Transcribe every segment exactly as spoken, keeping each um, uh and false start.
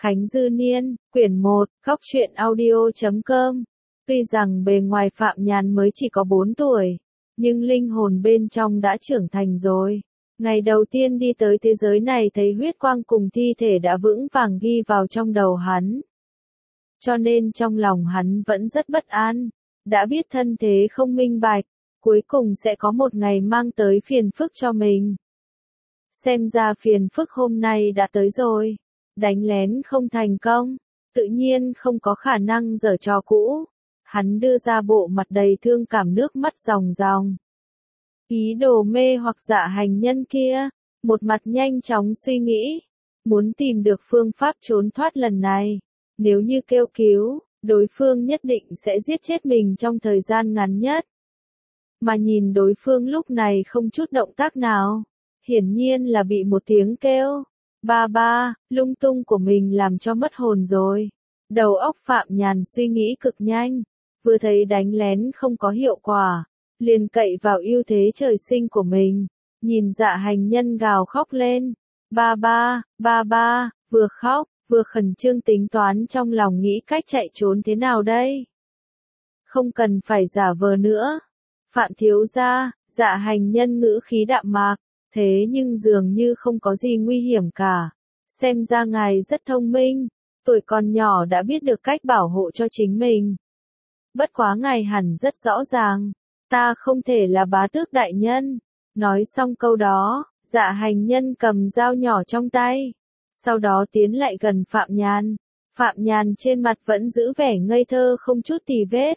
Khánh Dư Niên, quyển một, góc truyện audio chấm com. Tuy rằng bề ngoài Phạm Nhàn mới chỉ có bốn tuổi, nhưng linh hồn bên trong đã trưởng thành rồi. Ngày đầu tiên đi tới thế giới này thấy huyết quang cùng thi thể đã vững vàng ghi vào trong đầu hắn. Cho nên trong lòng hắn vẫn rất bất an, đã biết thân thế không minh bạch, cuối cùng sẽ có một ngày mang tới phiền phức cho mình. Xem ra phiền phức hôm nay đã tới rồi. Đánh lén không thành công, tự nhiên không có khả năng giở trò cũ. Hắn đưa ra bộ mặt đầy thương cảm, nước mắt ròng ròng. Ý đồ mê hoặc Dạ Hành Nhân kia, một mặt nhanh chóng suy nghĩ, muốn tìm được phương pháp trốn thoát lần này. Nếu như kêu cứu, đối phương nhất định sẽ giết chết mình trong thời gian ngắn nhất. Mà nhìn đối phương lúc này không chút động tác nào, hiển nhiên là bị một tiếng kêu ba ba, lung tung của mình làm cho mất hồn rồi. Đầu óc Phạm Nhàn suy nghĩ cực nhanh, vừa thấy đánh lén không có hiệu quả, liền cậy vào ưu thế trời sinh của mình, nhìn Dạ Hành Nhân gào khóc lên, ba ba, ba ba, vừa khóc, vừa khẩn trương tính toán trong lòng nghĩ cách chạy trốn thế nào đây. Không cần phải giả vờ nữa. Phạm thiếu gia, Dạ Hành Nhân ngữ khí đạm mạc, thế nhưng dường như không có gì nguy hiểm cả. Xem ra ngài rất thông minh, tuổi còn nhỏ đã biết được cách bảo hộ cho chính mình. Bất quá ngài hẳn rất rõ ràng, ta không thể là bá tước đại nhân. Nói xong câu đó, Dạ Hành Nhân cầm dao nhỏ trong tay, sau đó tiến lại gần Phạm Nhàn. Phạm Nhàn trên mặt vẫn giữ vẻ ngây thơ không chút tì vết,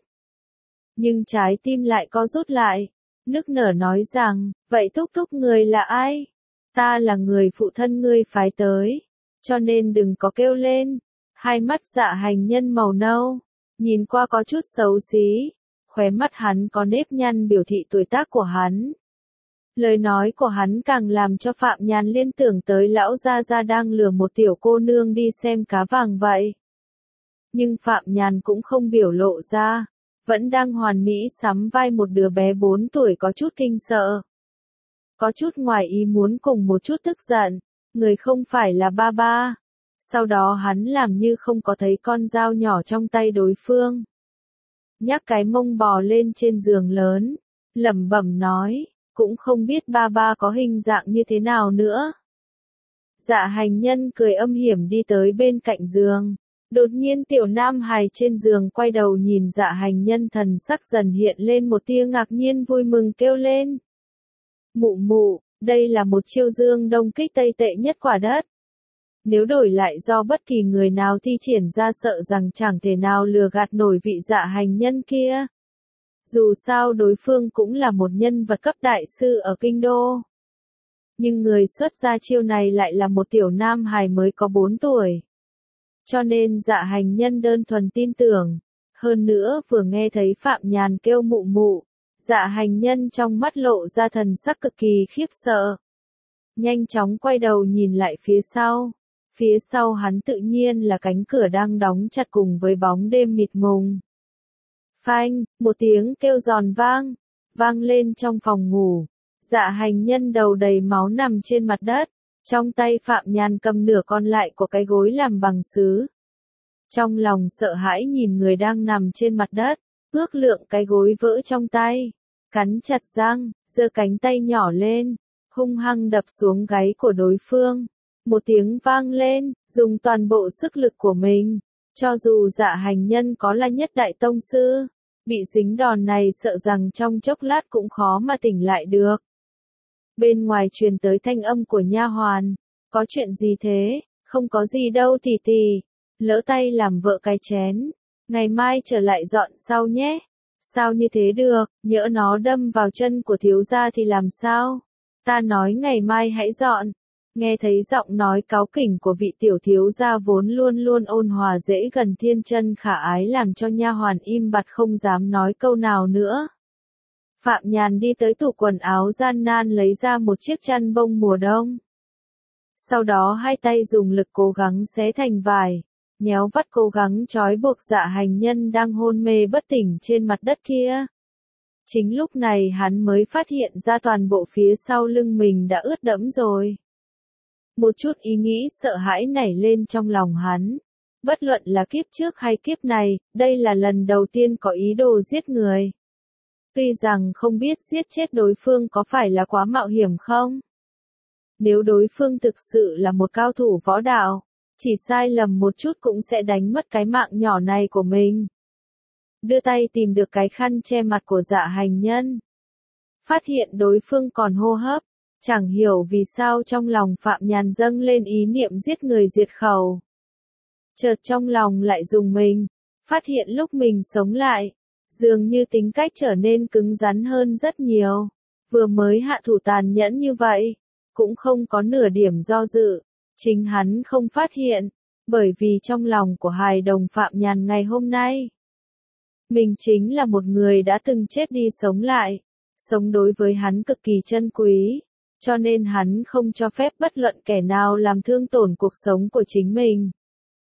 nhưng trái tim lại co rút lại, nức nở nói rằng, vậy thúc thúc người là ai? Ta là người phụ thân ngươi phái tới, cho nên đừng có kêu lên. Hai mắt Dạ Hành Nhân màu nâu, nhìn qua có chút xấu xí, khóe mắt hắn có nếp nhăn biểu thị tuổi tác của hắn. Lời nói của hắn càng làm cho Phạm Nhàn liên tưởng tới lão gia gia đang lừa một tiểu cô nương đi xem cá vàng vậy. Nhưng Phạm Nhàn cũng không biểu lộ ra, vẫn đang hoàn mỹ sắm vai một đứa bé bốn tuổi có chút kinh sợ, có chút ngoài ý muốn cùng một chút tức giận, người không phải là ba ba. Sau đó hắn làm như không có thấy con dao nhỏ trong tay đối phương. Nhắc cái mông bò lên trên giường lớn, lẩm bẩm nói, cũng không biết ba ba có hình dạng như thế nào nữa. Dạ Hành Nhân cười âm hiểm đi tới bên cạnh giường. Đột nhiên tiểu nam hài trên giường quay đầu nhìn Dạ Hành Nhân, thần sắc dần hiện lên một tia ngạc nhiên vui mừng kêu lên. Mụ mụ, đây là một chiêu dương đông kích tây tệ nhất quả đất. Nếu đổi lại do bất kỳ người nào thi triển ra sợ rằng chẳng thể nào lừa gạt nổi vị Dạ Hành Nhân kia. Dù sao đối phương cũng là một nhân vật cấp đại sư ở kinh đô. Nhưng người xuất ra chiêu này lại là một tiểu nam hài mới có bốn tuổi. Cho nên Dạ Hành Nhân đơn thuần tin tưởng. Hơn nữa vừa nghe thấy Phạm Nhàn kêu mụ mụ, Dạ Hành Nhân trong mắt lộ ra thần sắc cực kỳ khiếp sợ. Nhanh chóng quay đầu nhìn lại phía sau. Phía sau hắn tự nhiên là cánh cửa đang đóng chặt cùng với bóng đêm mịt mùng. Phanh, một tiếng kêu giòn vang, vang lên trong phòng ngủ. Dạ Hành Nhân đầu đầy máu nằm trên mặt đất, trong tay Phạm Nhàn cầm nửa còn lại của cái gối làm bằng sứ. Trong lòng sợ hãi nhìn người đang nằm trên mặt đất, ước lượng cái gối vỡ trong tay, cắn chặt răng, giơ cánh tay nhỏ lên, hung hăng đập xuống gáy của đối phương. Một tiếng vang lên, dùng toàn bộ sức lực của mình. Cho dù Dạ Hành Nhân có là nhất đại tông sư, bị dính đòn này sợ rằng trong chốc lát cũng khó mà tỉnh lại được. Bên ngoài truyền tới thanh âm của nha hoàn, có chuyện gì thế? Không có gì đâu tỷ tỷ, lỡ tay làm vỡ cái chén, ngày mai trở lại dọn sau nhé. Sao như thế được, nhỡ nó đâm vào chân của thiếu gia thì làm sao? Ta nói ngày mai hãy dọn. Nghe thấy giọng nói cáu kỉnh của vị tiểu thiếu gia vốn luôn luôn ôn hòa dễ gần thiên chân khả ái làm cho nha hoàn im bặt không dám nói câu nào nữa. Phạm Nhàn đi tới tủ quần áo gian nan lấy ra một chiếc chăn bông mùa đông. Sau đó hai tay dùng lực cố gắng xé thành vải, nhéo vắt cố gắng trói buộc Dạ Hành Nhân đang hôn mê bất tỉnh trên mặt đất kia. Chính lúc này hắn mới phát hiện ra toàn bộ phía sau lưng mình đã ướt đẫm rồi. Một chút ý nghĩ sợ hãi nảy lên trong lòng hắn. Bất luận là kiếp trước hay kiếp này, đây là lần đầu tiên có ý đồ giết người. Tuy rằng không biết giết chết đối phương có phải là quá mạo hiểm không? Nếu đối phương thực sự là một cao thủ võ đạo, chỉ sai lầm một chút cũng sẽ đánh mất cái mạng nhỏ này của mình. Đưa tay tìm được cái khăn che mặt của Dạ Hành Nhân. Phát hiện đối phương còn hô hấp, chẳng hiểu vì sao trong lòng Phạm Nhàn dâng lên ý niệm giết người diệt khẩu. Chợt trong lòng lại rùng mình, phát hiện lúc mình sống lại, dường như tính cách trở nên cứng rắn hơn rất nhiều. Vừa mới hạ thủ tàn nhẫn như vậy, cũng không có nửa điểm do dự, chính hắn không phát hiện, bởi vì trong lòng của hài đồng Phạm Nhàn ngày hôm nay, mình chính là một người đã từng chết đi sống lại, sống đối với hắn cực kỳ chân quý, cho nên hắn không cho phép bất luận kẻ nào làm thương tổn cuộc sống của chính mình.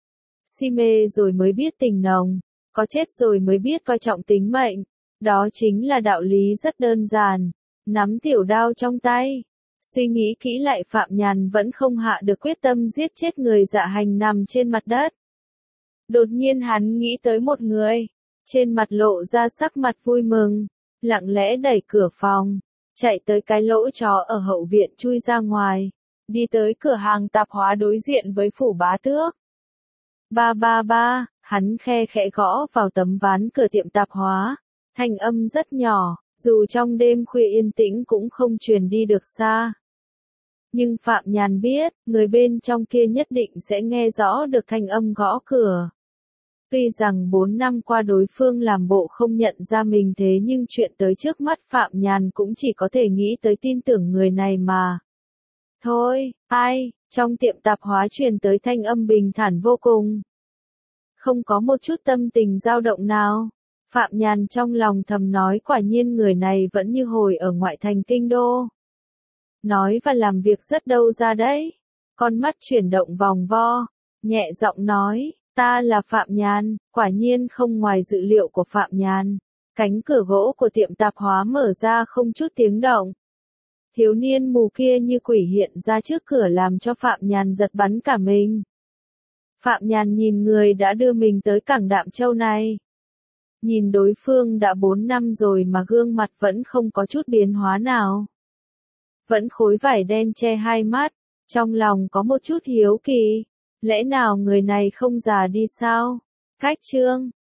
Si mê rồi mới biết tình nồng, có chết rồi mới biết coi trọng tính mệnh, đó chính là đạo lý rất đơn giản, nắm tiểu đao trong tay. Suy nghĩ kỹ lại Phạm Nhàn vẫn không hạ được quyết tâm giết chết người Dạ Hành nằm trên mặt đất. Đột nhiên hắn nghĩ tới một người, trên mặt lộ ra sắc mặt vui mừng, lặng lẽ đẩy cửa phòng, chạy tới cái lỗ chó ở hậu viện chui ra ngoài, đi tới cửa hàng tạp hóa đối diện với phủ bá tước. Ba ba ba, hắn khe khẽ gõ vào tấm ván cửa tiệm tạp hóa, thanh âm rất nhỏ, dù trong đêm khuya yên tĩnh cũng không truyền đi được xa. Nhưng Phạm Nhàn biết, người bên trong kia nhất định sẽ nghe rõ được thanh âm gõ cửa. Tuy rằng bốn năm qua đối phương làm bộ không nhận ra mình thế nhưng chuyện tới trước mắt Phạm Nhàn cũng chỉ có thể nghĩ tới tin tưởng người này mà. Thôi, ai, trong tiệm tạp hóa truyền tới thanh âm bình thản vô cùng. Không có một chút tâm tình dao động nào. Phạm Nhàn trong lòng thầm nói quả nhiên người này vẫn như hồi ở ngoại thành kinh đô. Nói và làm việc rất đâu ra đấy. Con mắt chuyển động vòng vo, nhẹ giọng nói, ta là Phạm Nhàn, quả nhiên không ngoài dự liệu của Phạm Nhàn. Cánh cửa gỗ của tiệm tạp hóa mở ra không chút tiếng động. Thiếu niên mù kia như quỷ hiện ra trước cửa làm cho Phạm Nhàn giật bắn cả mình. Phạm Nhàn nhìn người đã đưa mình tới cảng Đạm Châu này. Nhìn đối phương đã bốn năm rồi mà gương mặt vẫn không có chút biến hóa nào. Vẫn khối vải đen che hai mắt, trong lòng có một chút hiếu kỳ. Lẽ nào người này không già đi sao? Cách chương